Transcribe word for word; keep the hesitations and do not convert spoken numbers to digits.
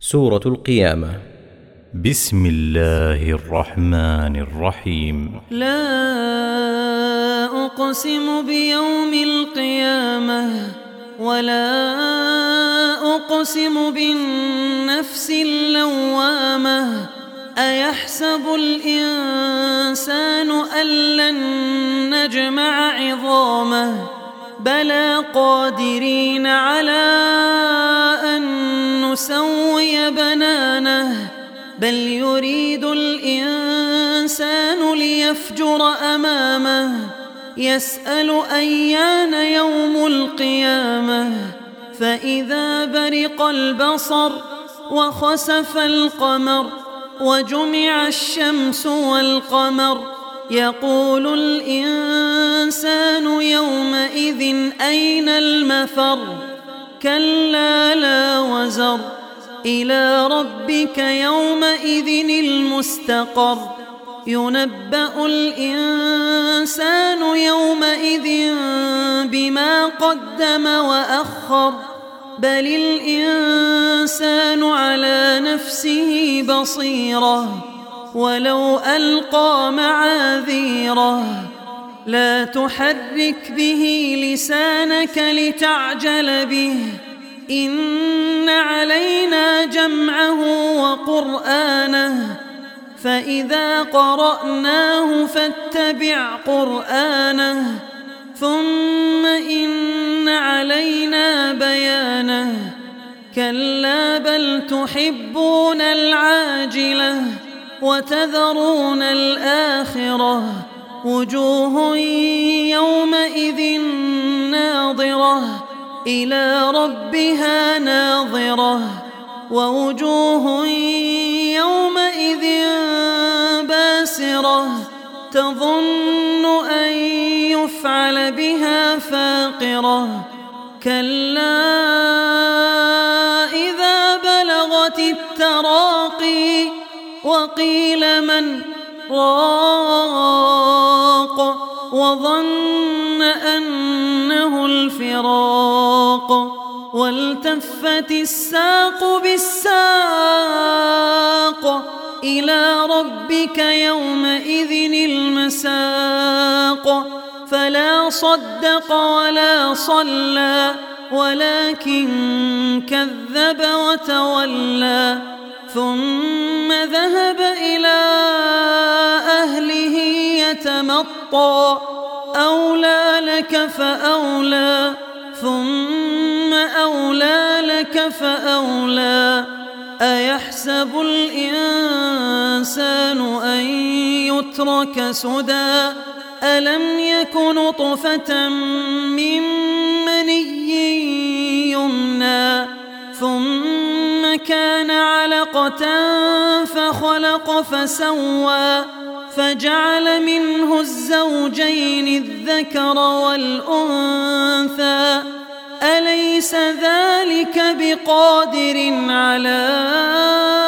سورة القيامة. بسم الله الرحمن الرحيم. لا أقسم بيوم القيامة ولا أقسم بالنفس اللوامة أيحسب الإنسان أن لن نجمع عظامه بلى قادرين على أن نسوي بنانه بل يريد الإنسان ليفجر أمامه يسأل أيان يوم القيامة فإذا برق البصر وخسف القمر وجمع الشمس والقمر يقول الإنسان يومئذ أين المفر كلا لا وزر إلى ربك يومئذ المستقر ينبأ الإنسان يومئذ بما قدم وأخر بل الإنسان على نفسه بصيرة ولو ألقى معاذيره لا تحرك به لسانك لتعجل به إن علينا جمعه وقرآنه فإذا قرأناه فاتبع قرآنه ثم إن علينا بيانه كلا بل تحبون العاجلة وتذرون الآخرة وجوه يومئذ ناظرة إلى ربها ناظرة ووجوه يومئذ باسرة تظن أن يفعل بها فاقرة كلا إذا بلغت التراقي وقيل من راق وظن أنه الفراق والتفت الساق بالساق إلى ربك يومئذ المساق فلا صدق ولا صلى ولكن كذب وتولى ثم ذهب إلى أهله يتمطى أولى لك فأولى ثم أولى لك فأولى أيحسب الإنسان أن يترك سدى ألم يك نطفة من مني يمنى ثم كان علقة فخلق فسوى فجعل منه الزوجين الذكر والأنثى أليس ذلك بقادر على